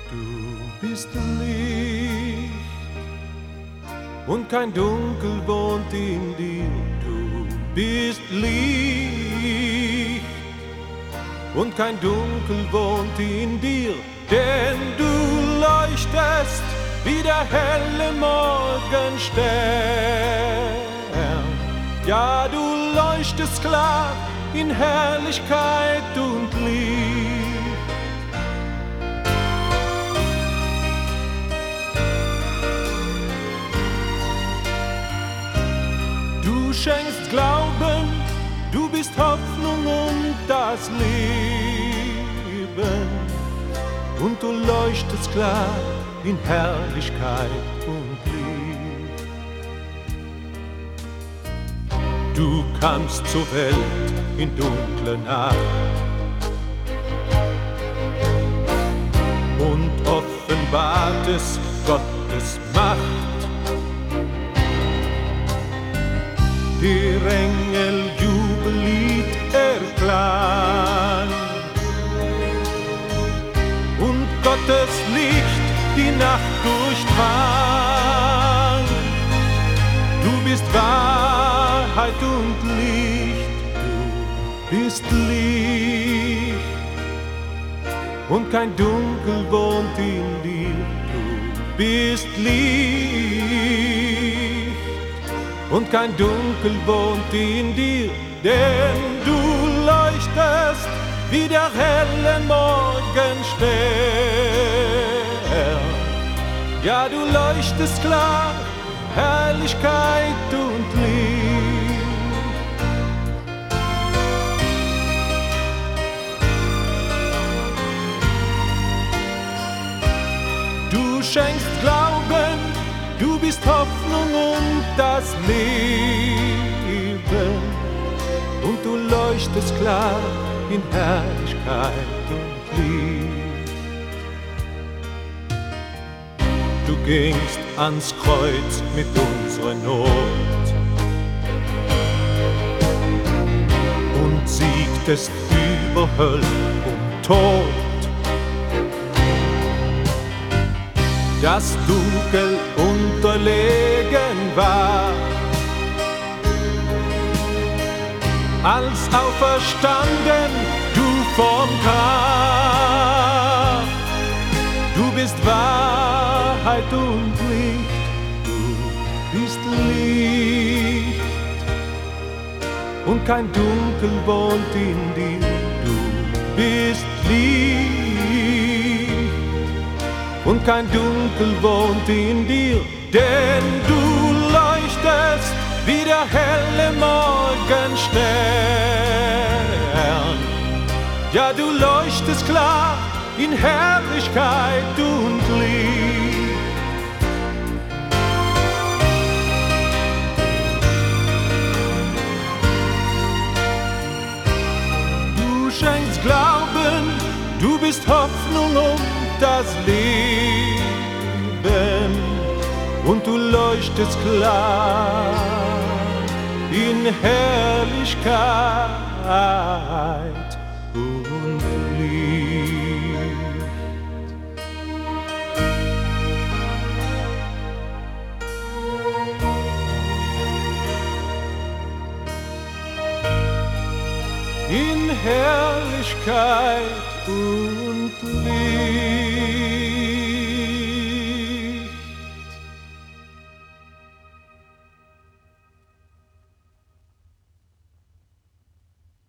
Du bist Licht und kein Dunkel wohnt in dir. Du bist Licht und kein Dunkel wohnt in dir, denn du leuchtest wie der helle Morgenstern. Ja, du leuchtest klar in Herrlichkeit und Licht. Du schenkst Glauben, du bist Hoffnung und das Leben. Und du leuchtest klar in Herrlichkeit und Licht. Du kamst zur Welt in dunkler Nacht und offenbartest Gottes Macht. Der Engel Jubellied erklang und Gottes Licht die Nacht durchdrang. Du bist Wahrheit und Licht, du bist Licht und kein Dunkel wohnt in dir. Du bist Licht und kein Dunkel wohnt in dir, denn du leuchtest wie der helle Morgenstern. Ja, du leuchtest klar, Herrlichkeit und Licht. Du schenkst Glauben, du bist Hoffnung und das Leben. Und du leuchtest klar in Herrlichkeit und Licht. Du gingst ans Kreuz mit unserer Not und siegtest über Hölle und Tod. Das Dunkel unterlegen war, als auferstanden du vom Grab. Du bist Wahrheit und Licht, du bist Licht und kein Dunkel wohnt in dir. Du bist Licht und kein Dunkel wohnt in dir, denn du leuchtest wie der helle Morgenstern. Ja, du leuchtest klar in Herrlichkeit und Licht. Du schenkst Glauben, du bist Hoffnung und das Leben und du leuchtest klar in Herrlichkeit und Licht. In Herrlichkeit und Licht.